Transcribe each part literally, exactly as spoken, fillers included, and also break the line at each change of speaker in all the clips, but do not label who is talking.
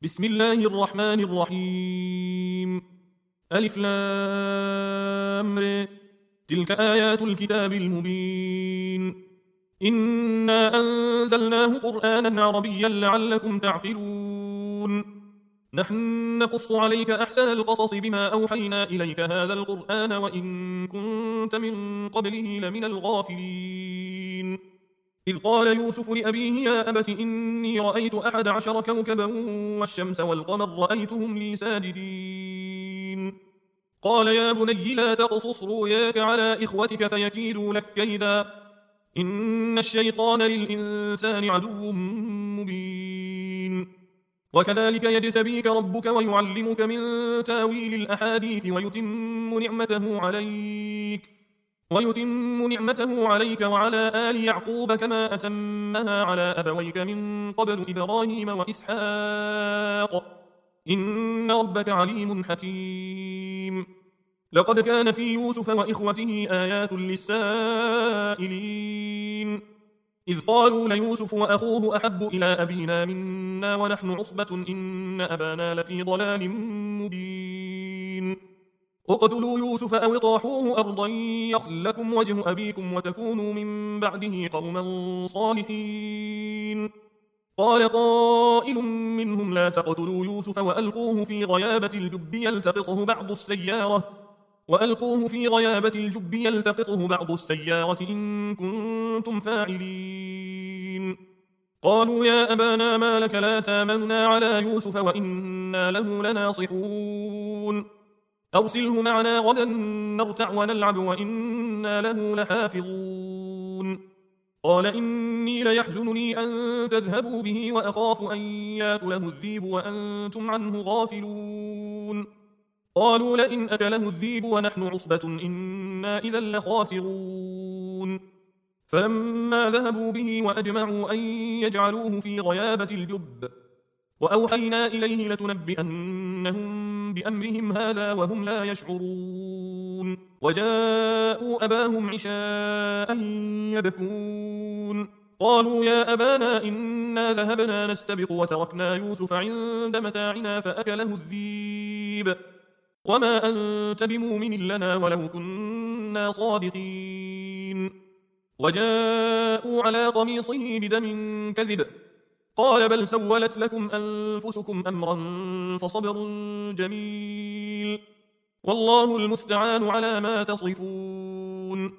بسم الله الرحمن الرحيم. ألف لام ر. تلك آيات الكتاب المبين. إنا أنزلناه قرآنا عربيا لعلكم تعقلون. نحن نقص عليك أحسن القصص بما أوحينا إليك هذا القرآن وإن كنت من قبله لمن الغافلين. إذ قال يوسف لأبيه يا أبت إني رأيت أحد عشر كوكبا والشمس والقمر رأيتهم لي ساجدين. قال يا بني لا تقصص رؤياك على إخوتك فيكيدوا لك كيدا إن الشيطان للإنسان عدو مبين. وكذلك يجتبيك ربك ويعلمك من تاويل الأحاديث ويتم نعمته عليك ويتم نعمته عليك وعلى آل يعقوب كما أتمها على أبويك من قبل إبراهيم وإسحاق إن ربك عليم حكيم. لقد كان في يوسف وإخوته آيات للسائلين إذ قالوا ليوسف وأخوه أحب إلى أبينا منا ونحن عصبة إن أبانا لفي ضلال مبين. اقتلوا يوسف أو اطرحوه أرضا يخل لكم وجه أبيكم وتكونوا من بعده قوما صالحين. قال قائل منهم لا تقتلوا يوسف وألقوه في غيابة الجب يلتقطه بعض السيارة وألقوه في غيابة الجب يلتقطه بعض السيارة إن كنتم فاعلين. قالوا يا أبانا ما لك لا تامننا على يوسف وإنا له لناصحون أرسله معنا غدا نرتع ونلعب وإنا له لحافظون. قال إني ليحزنني أن تذهبوا به وأخاف أن يأكله الذيب وأنتم عنه غافلون. قالوا لئن أكله الذيب ونحن عصبة إنا إذا لخاسرون. فلما ذهبوا به وأجمعوا أن يجعلوه في غيابة الجب وأوحينا إليه لتنبئنهم بأمرهم هذا وهم لا يشعرون. وجاءوا أباهم عشاء يبكون. قالوا يا أبانا إنا ذهبنا نستبق وتركنا يوسف عند متاعنا فأكله الذيب وما أنت بمؤمن لنا ولو كنا صادقين. وجاءوا على قميصه بدم كذب قال بل سولت لكم أنفسكم أمرا فصبر جميل والله المستعان على ما تصفون.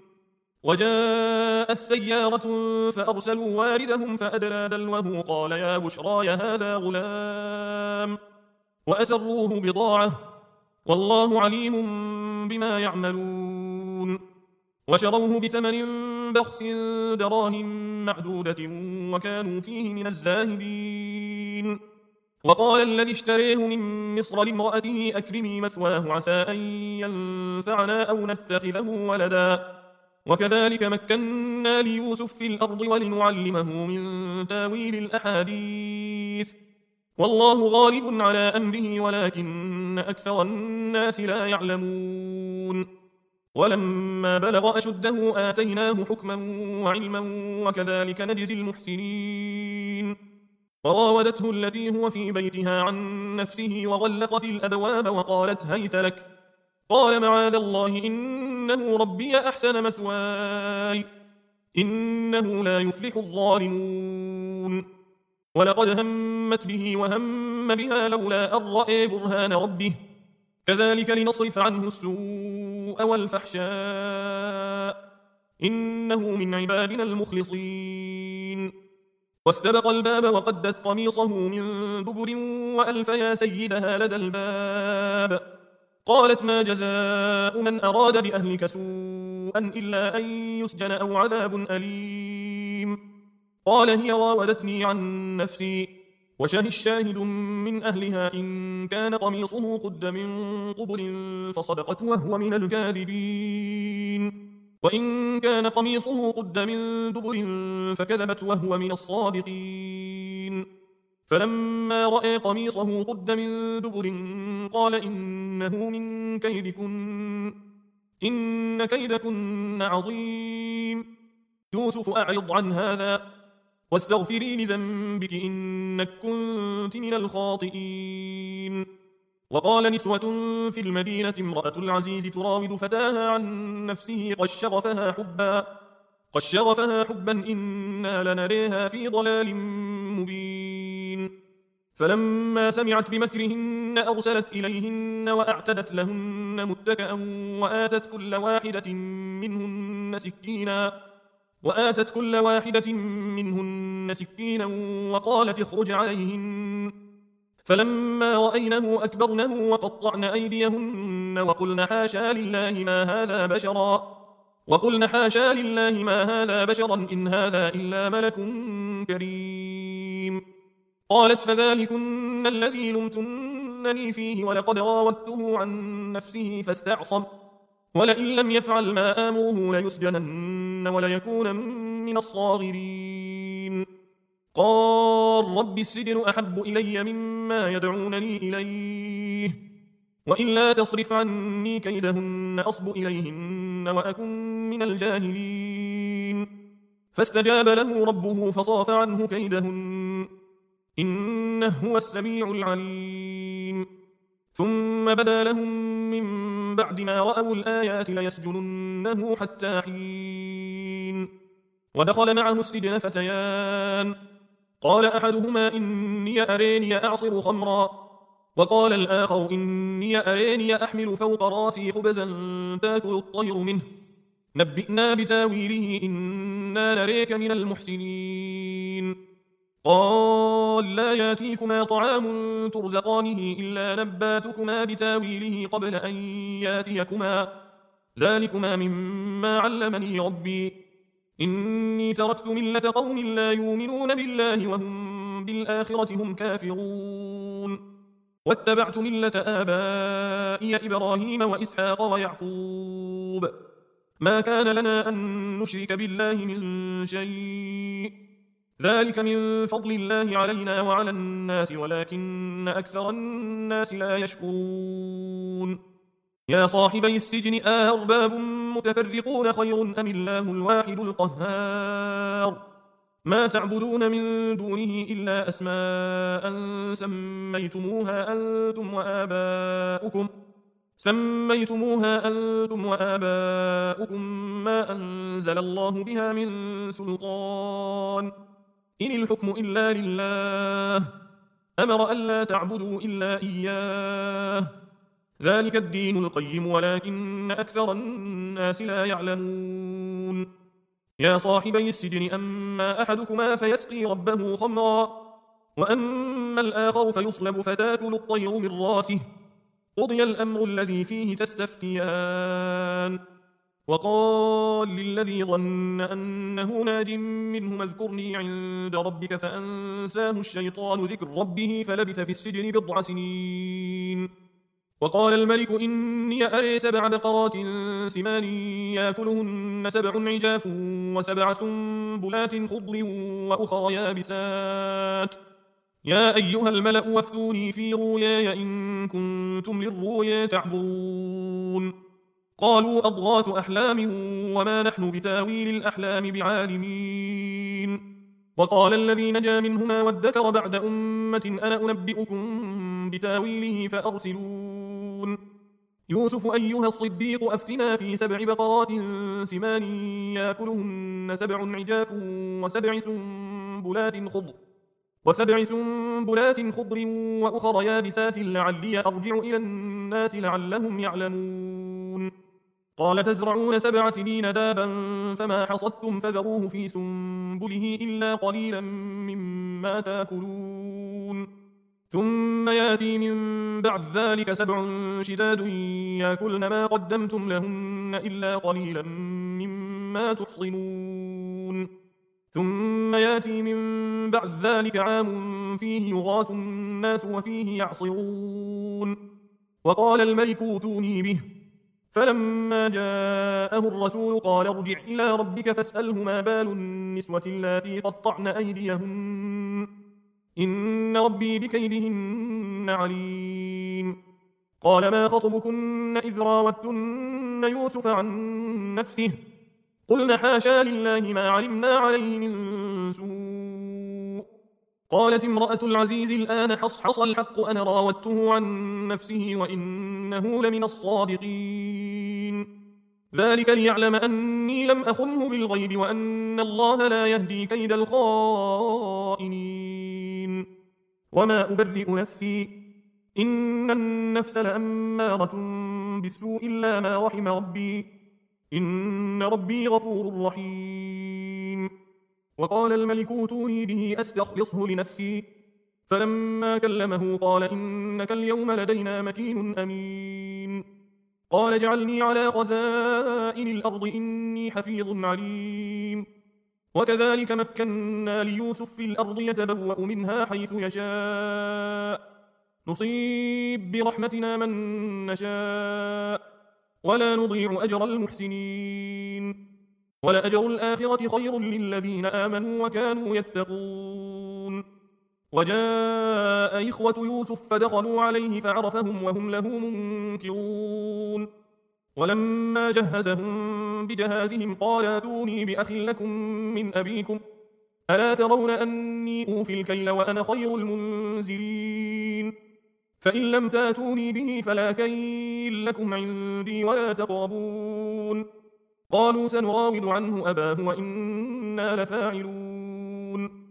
وجاء السيارة فأرسلوا واردهم فأدلى دلوه قال يا بشرى هذا غلام وأسروه بضاعة والله عليم بما يعملون. وشروه بثمن بخس دراهم معدودة وكانوا فيه من الزاهدين. وقال الذي اشتريه من مصر لامرأته أكرمي مثواه عسى أن ينفعنا أو نتخذه ولدا وكذلك مكنا ليوسف في الأرض ولنعلمه من تاويل الأحاديث والله غالب على أمره ولكن أكثر الناس لا يعلمون. ولما بلغ أشده آتيناه حكما وعلما وكذلك نجزي المحسنين. وراودته التي هو في بيتها عن نفسه وغلقت الأبواب وقالت هيت لك قال معاذ الله إنه ربي أحسن مثواي إنه لا يفلح الظالمون. ولقد همت به وهم بها لولا أن رأى برهان ربه كذلك لنصرف عنه السوء والفحشاء إنه من عبادنا المخلصين. واستبق الباب وقدت قميصه من دبر وألف يا سيدها لدى الباب قالت ما جزاء من أراد بأهلك سوءا إلا أن يسجن أو عذاب أليم. قال هي راودتني عن نفسي وشهد شاهد من أهلها إن كان قميصه قد من قبل فصدقت وهو من الكاذبين وإن كان قميصه قد من دبر فكذبت وهو من الصادقين. فلما رأى قميصه قد من دبر قال إنه من كيدكن إن كيدكن عظيم. يوسف أعرض عن هذا واستغفري لذنبك إنك كنت من الخاطئين. وقال نسوة في المدينة امرأة العزيز تراود فتاها عن نفسه قد شغفها حبا قد شغفها حبا إنا لنريها في ضلال مبين. فلما سمعت بمكرهن أرسلت إليهن وأعتدت لهن متكئا وآتت كل واحدة منهن سكينا وآتت كل واحدة منهن سكينا وقالت اخرج عليهن. فلما رأينه أكبرنه وقطعن أيديهن وقلن حاشا لله ما هذا بشرا وقلن حاشا لله ما هذا بشرا إن هذا إلا ملك كريم. قالت فذلكن الذي لمتنني فيه ولقد راودته عن نفسه فاستعصم ولئن لم يفعل ما آمره ليسجنن وليكون من الصاغرين. قال رب السجن أحب إلي مما يدعونني إليه وإلا تصرف عني كيدهن أصب إليهن وأكن من الجاهلين. فاستجاب له ربه فصرف عنه كيدهن إنه هو السميع العليم. ثم بدا لهم من بعد ما رأوا الآيات ليسجننه حتى حين. ودخل معه السجن فتيان قال أحدهما إني أريني أعصر خمرا وقال الآخر إني أريني أحمل فوق راسي خبزا تاكل الطير منه نبئنا بتاويله إنا نريك من المحسنين. قال لا ياتيكما طعام ترزقانه إلا نباتكما بتاويله قبل أن ياتيكما ذلكما مما علمني ربي إني تركت ملة قوم لا يؤمنون بالله وهم بالآخرة هم كافرون واتبعت ملة آبائي إبراهيم وإسحاق ويعقوب ما كان لنا أن نشرك بالله من شيء ذلك من فضل الله علينا وعلى الناس ولكن أكثر الناس لا يشكرون. يا صاحبي السجن أأرباب متفرقون خير أم الله الواحد القهار ما تعبدون من دونه إلا أسماء سميتموها أنتم وآباؤكم سميتموها أنتم وآباؤكم ما أنزل الله بها من سلطان إن الحكم إلا لله أمر ألا تعبدوا إلا إياه ذلك الدين القيم ولكن أكثر الناس لا يعلمون. يا صاحبي السجن أما أحدكما فيسقي ربه خمرا وأما الآخر فيصلب فتاكل الطير من راسه قضي الأمر الذي فيه تستفتيان. وقال للذي ظن أنه ناج منه اذكرني عند ربك فأنساه الشيطان ذكر ربه فلبث في السجن بضع سنين. وقال الملك إني أري سبع بقرات سمان يأكلهن سبع عجاف وسبع سنبلات خضر وأخر يابسات يا أيها الملأ وافتوني في رؤياي إن كنتم للرؤيا تعبرون. قالوا أضغاث أحلام وما نحن بتاويل الأحلام بعالمين. وقال الذي نجا منهما وادكر بعد أمة أنا أنبئكم بتاويله فأرسلون. يوسف أيها الصديق أفتنا في سبع بقرات سمان يأكلهن سبع عجاف وسبع سنبلات خضر وسبع سنبلات خضر وأخر يابسات لعلي أرجع إلى الناس لعلهم يعلمون. قال تزرعون سبع سنين دابا فما حصدتم فذروه في سنبله إلا قليلا مما تأكلون ثم يأتي من بعد ذلك سبع شداد يأكلن ما قدمتم لهن إلا قليلا مما تحصنون ثم يأتي من بعد ذلك عام فيه يغاث الناس وفيه يعصرون. وقال الملك اوتوني به فلما جاءه الرسول قال ارجع إلى ربك فاسأله ما بال النسوة اللاتي قطعن أيديهن إن ربي بكيدهن عليم. قال ما خطبكن إذ راوتن يوسف عن نفسه قلن حاشا لله ما علمنا عليه من سوء قالت امرأة العزيز الآن حصحص الحق أنا راودته عن نفسه وإنه لمن الصادقين ذلك ليعلم أني لم أخنه بالغيب وأن الله لا يهدي كيد الخائنين وما أبرئ نفسي إن النفس لأمارة بالسوء إلا ما رحم ربي إن ربي غفور رحيم وقال الملك اوتوني به أستخلصه لنفسي فلما كلمه قال إنك اليوم لدينا مكين أمين قال اجعلني على خزائن الأرض إني حفيظ عليم وكذلك مكنا ليوسف في الأرض يتبوأ منها حيث يشاء نصيب برحمتنا من نشاء ولا نضيع أجر المحسنين ولأجر الآخرة خير للذين آمنوا وكانوا يتقون وجاء إخوة يوسف فدخلوا عليه فعرفهم وهم له منكرون ولما جهزهم بجهازهم قال ائتوني بأخ لكم من أبيكم ألا ترون أني أوفي الكيل وأنا خير المنزلين فإن لم تاتوني به فلا كيل لكم عندي ولا تقربون قالوا سنراود عنه أباه وإنا لفاعلون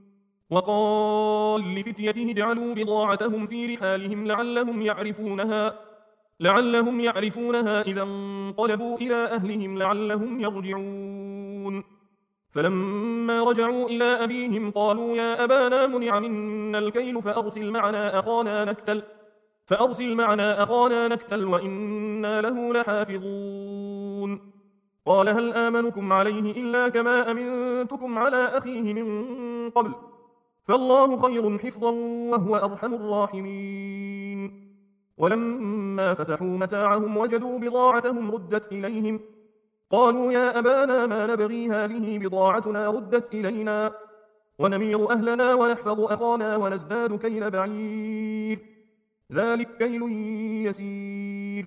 وقال لفتيته اجعلوا بضاعتهم في رحالهم لعلهم يعرفونها لعلهم يعرفونها إذا انقلبوا إلى أهلهم لعلهم يرجعون فلما رجعوا إلى أبيهم قالوا يا أبانا منع منا الكيل فأرسل معنا أخانا نكتل فأرسل معنا أخانا نكتل وإنا له لحافظون قال هل آمنكم عليه إلا كما أمنتكم على أخيه من قبل فالله خير حفظا وهو أرحم الراحمين ولما فتحوا متاعهم وجدوا بضاعتهم ردت إليهم قالوا يا أبانا ما نبغي هذه بضاعتنا ردت إلينا ونمير أهلنا ونحفظ أخانا ونزداد كيل بعير ذلك كيل يسير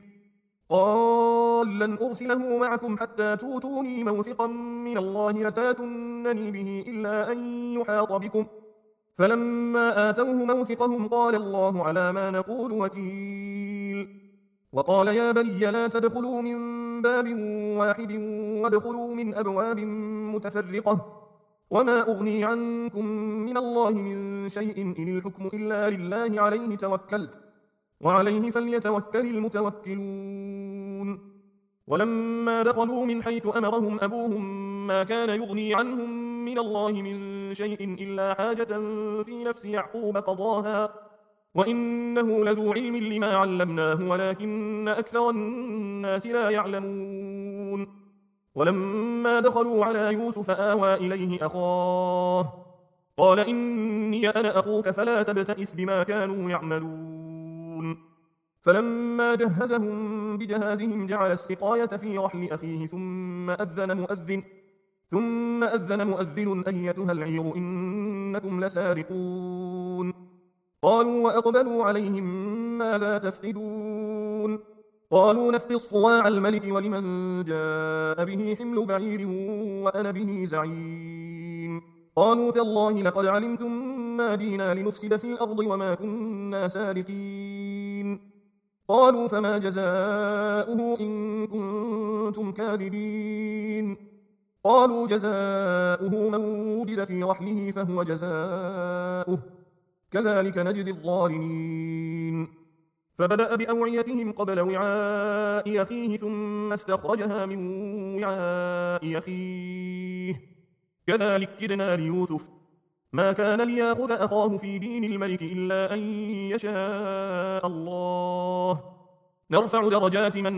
قال لن أرسله معكم حتى توتوني موثقا من الله لتاتونني به إلا أن يحاط بكم فلما آتوه موثقهم قال الله على ما نقول وكيل وقال يا بني لا تدخلوا من باب واحد وادخلوا من أبواب متفرقة وما أغني عنكم من الله من شيء إن الحكم إلا لله عليه توكلت وعليه فليتوكل المتوكلون ولما دخلوا من حيث أمرهم أبوهم ما كان يغني عنهم من الله من شيء إلا حاجة في نفس يعقوب قضاها وإنه لذو علم لما علمناه ولكن أكثر الناس لا يعلمون ولما دخلوا على يوسف آوى إليه أخاه قال إني أنا أخوك فلا تبتئس بما كانوا يعملون فلما جهزهم بجهازهم جعل السقاية في رحل أخيه ثم أذن مؤذن ثم أذن مؤذن أيتها العير إنكم لسارقون قالوا وأقبلوا عليهم ماذا تفقدون قالوا نفقد صواع الملك ولمن جاء به حمل بعير وأنا به زعيم قالوا تالله لقد علمتم ما جئنا لنفسد في الأرض وما كنا سارقين قالوا فما جزاؤه إن كنتم كاذبين قالوا جزاؤه من وجد في رحله فهو جزاؤه كذلك نجزي الظالمين فبدأ بأوعيتهم قبل وعاء أخيه ثم استخرجها من وعاء أخيه كذلك كدنا ليوسف ما كان ليأخذ أخاه في دين الملك إلا أن يشاء الله نرفع درجات من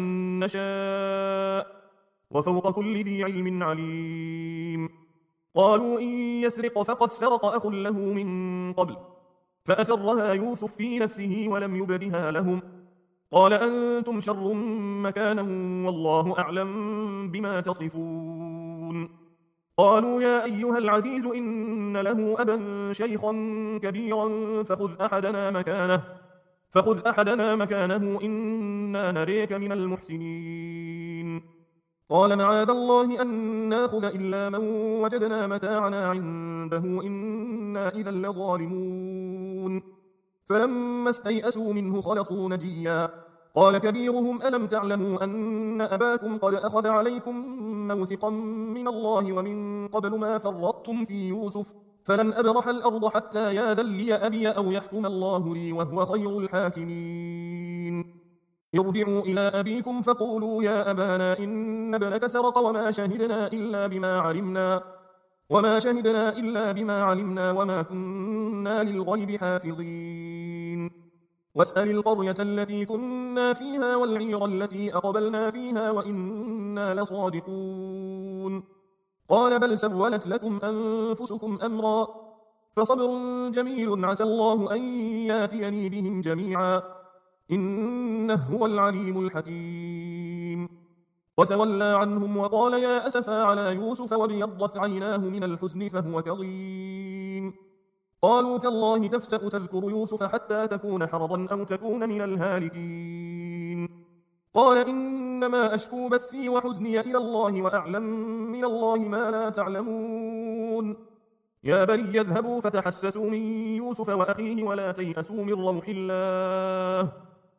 نشاء وفوق كل ذي علم عليم قالوا إن يسرق فقد سرق أخ له من قبل فأسرها يوسف في نفسه ولم يبدها لهم قال أنتم شر مكانا والله أعلم بما تصفون قالوا يا أيها العزيز إن له أبا شيخا كبيرا فخذ أحدنا مكانه فخذ أحدنا مكانه إنا نريك من المحسنين قال معاذ الله أن ناخذ إلا من وجدنا متاعنا عنده إنا إذا لظالمون. فلما استيئسوا منه خلصوا نجيا قال كبيرهم ألم تعلموا أن أباكم قد أخذ عليكم موثقا من الله ومن قبل ما فرطتم في يوسف فلن أبرح الأرض حتى ياذن لي أبي أو يحكم الله لي وهو خير الحاكمين. ارجعوا إلى أبيكم فقولوا يا أبانا إن ابنك سرق وما شهدنا إلا بما علمنا وما شهدنا إلا بما علمنا وما كنا للغيب حافظين. واسأل القرية التي كنا فيها والعير التي أقبلنا فيها وإنا لصادقون. قال بل سولت لكم أنفسكم أمرا فصبر جميل عسى الله أن ياتيني بهم جميعا إنه هو العليم الحكيم. وتولى عنهم وقال يا أسفا على يوسف وابيضت عيناه من الحزن فهو كظيم. قالوا تالله تفتأ تذكر يوسف حتى تكون حرضا أو تكون من الهالكين. قال إنما أشكو بثي وحزني إلى الله وأعلم من الله ما لا تعلمون. يا بني يذهبوا فتحسسوا من يوسف وأخيه ولا تيأسوا من روح الله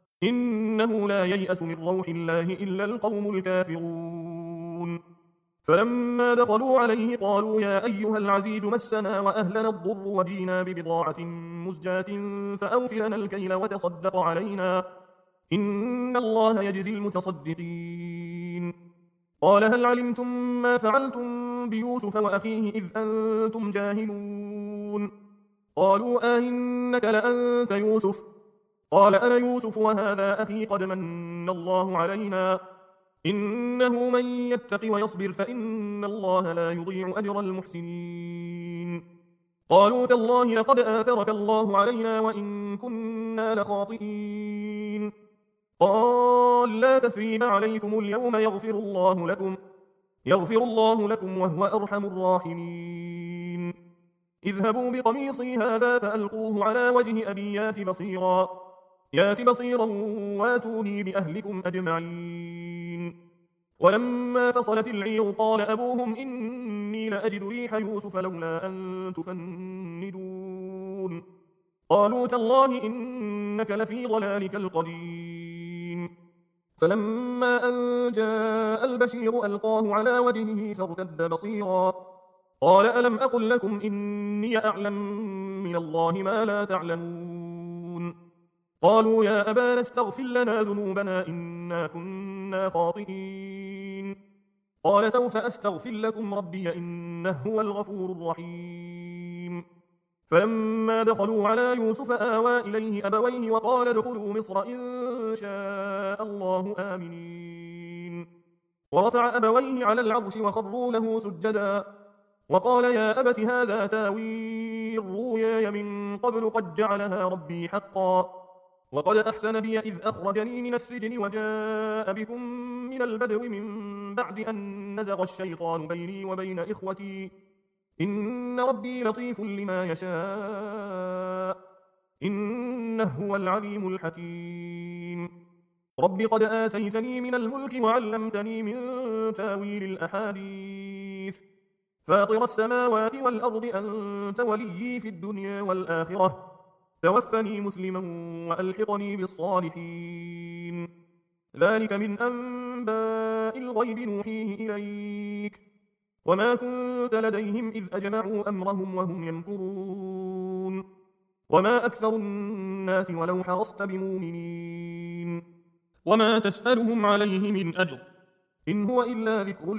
إنه لا ييأس من روح الله إلا القوم الكافرون. فلما دخلوا عليه قالوا يا أيها العزيز مسنا وأهلنا الضر وجينا ببضاعة مزجاة فأوف لنا الكيل وتصدق علينا إن الله يجزي المتصدقين. قال هل علمتم ما فعلتم بيوسف وأخيه إذ أنتم جاهلون؟ قالوا آئنك لأنت يوسف؟ قال أنا يوسف وهذا أخي قد من الله علينا إنه من يتق ويصبر فإن الله لا يضيع أجر المحسنين. قالوا تالله لقد آثرك الله علينا وإن كنا لخاطئين. قال لا تثريب عليكم اليوم يغفر الله لكم يغفر الله لكم وهو أرحم الراحمين. اذهبوا بقميصي هذا فألقوه على وجه أبي يات بصيرا يات بصيرا واتوني بأهلكم أجمعين. ولما فصلت العير قال أبوهم إني لأجد ريح يوسف لولا أن تفندون. قالوا تالله إنك لفي ضلالك القديم. فلما أن جاء البشير ألقاه على وجهه فارتد بصيرا قال ألم أقل لكم إني أعلم من الله ما لا تعلمون. قالوا يا أبانا استغفر لنا ذنوبنا إنا كنا خاطئين. قال سوف أستغفر لكم ربي إنه هو الغفور الرحيم. فلما دخلوا على يوسف آوى إليه أبويه وقال ادخلوا مصر إن شاء الله آمنين. ورفع أبويه على العرش وخروا له سجدا وقال يا أبت هذا تاويل رؤياي من قبل قد جعلها ربي حقا وقد أحسن بي إذ أخرجني من السجن وجاء بكم من البدو من بعد أن نزغ الشيطان بيني وبين إخوتي إن ربي لطيف لما يشاء إنه هو العليم الحكيم. رب قد آتيتني من الملك وعلمتني من تاويل الأحاديث فاطر السماوات والأرض أنت وليي في الدنيا والآخرة توفني مسلما وألحقني بالصالحين. ذلك من أنباء الغيب نوحيه إليك وما كنت لديهم إذ أجمعوا أمرهم وهم يمكرون وما أكثر الناس ولو حرصت بمؤمنين وما تسألهم عليه من أجر إن هو إلا ذكر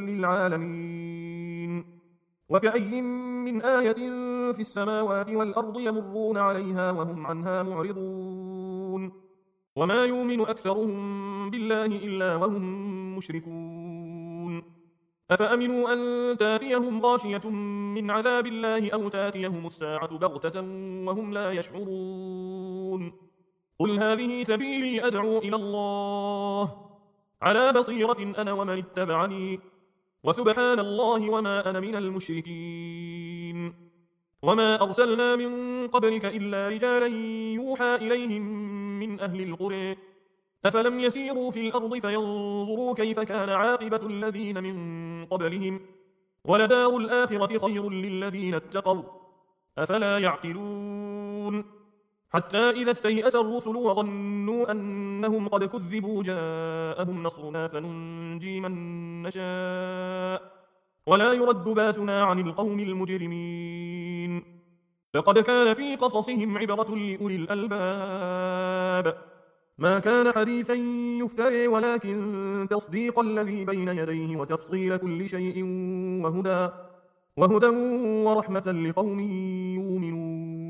للعالمين. وكأي من آية في السماوات والأرض يمرون عليها وهم عنها معرضون وما يؤمن أكثرهم بالله إلا وهم مشركون. أفأمنوا أن تاتيهم غاشية من عذاب الله أو تاتيهم الساعة بغتة وهم لا يشعرون. قل هذه سبيلي أدعو إلى الله على بصيرة أنا ومن اتبعني وسبحان الله وما أنا من المشركين. وما أرسلنا من قبلك إلا رجالا يوحى إليهم من أهل القرى أفلم يسيروا في الأرض فينظروا كيف كان عاقبة الذين من قبلهم ولدار الآخرة خير للذين اتقوا أفلا يعقلون حتى إذا استيأس الرسل وظنوا أنهم قد كذبوا جاءهم نصرنا فننجي من نشاء ولا يرد باسنا عن القوم المجرمين لقد كان في قصصهم عبرة لأولي الألباب ما كان حديثا يفتري ولكن تصديق الذي بين يديه وتفصيل كل شيء وهدى وهدى ورحمة لقوم يؤمنون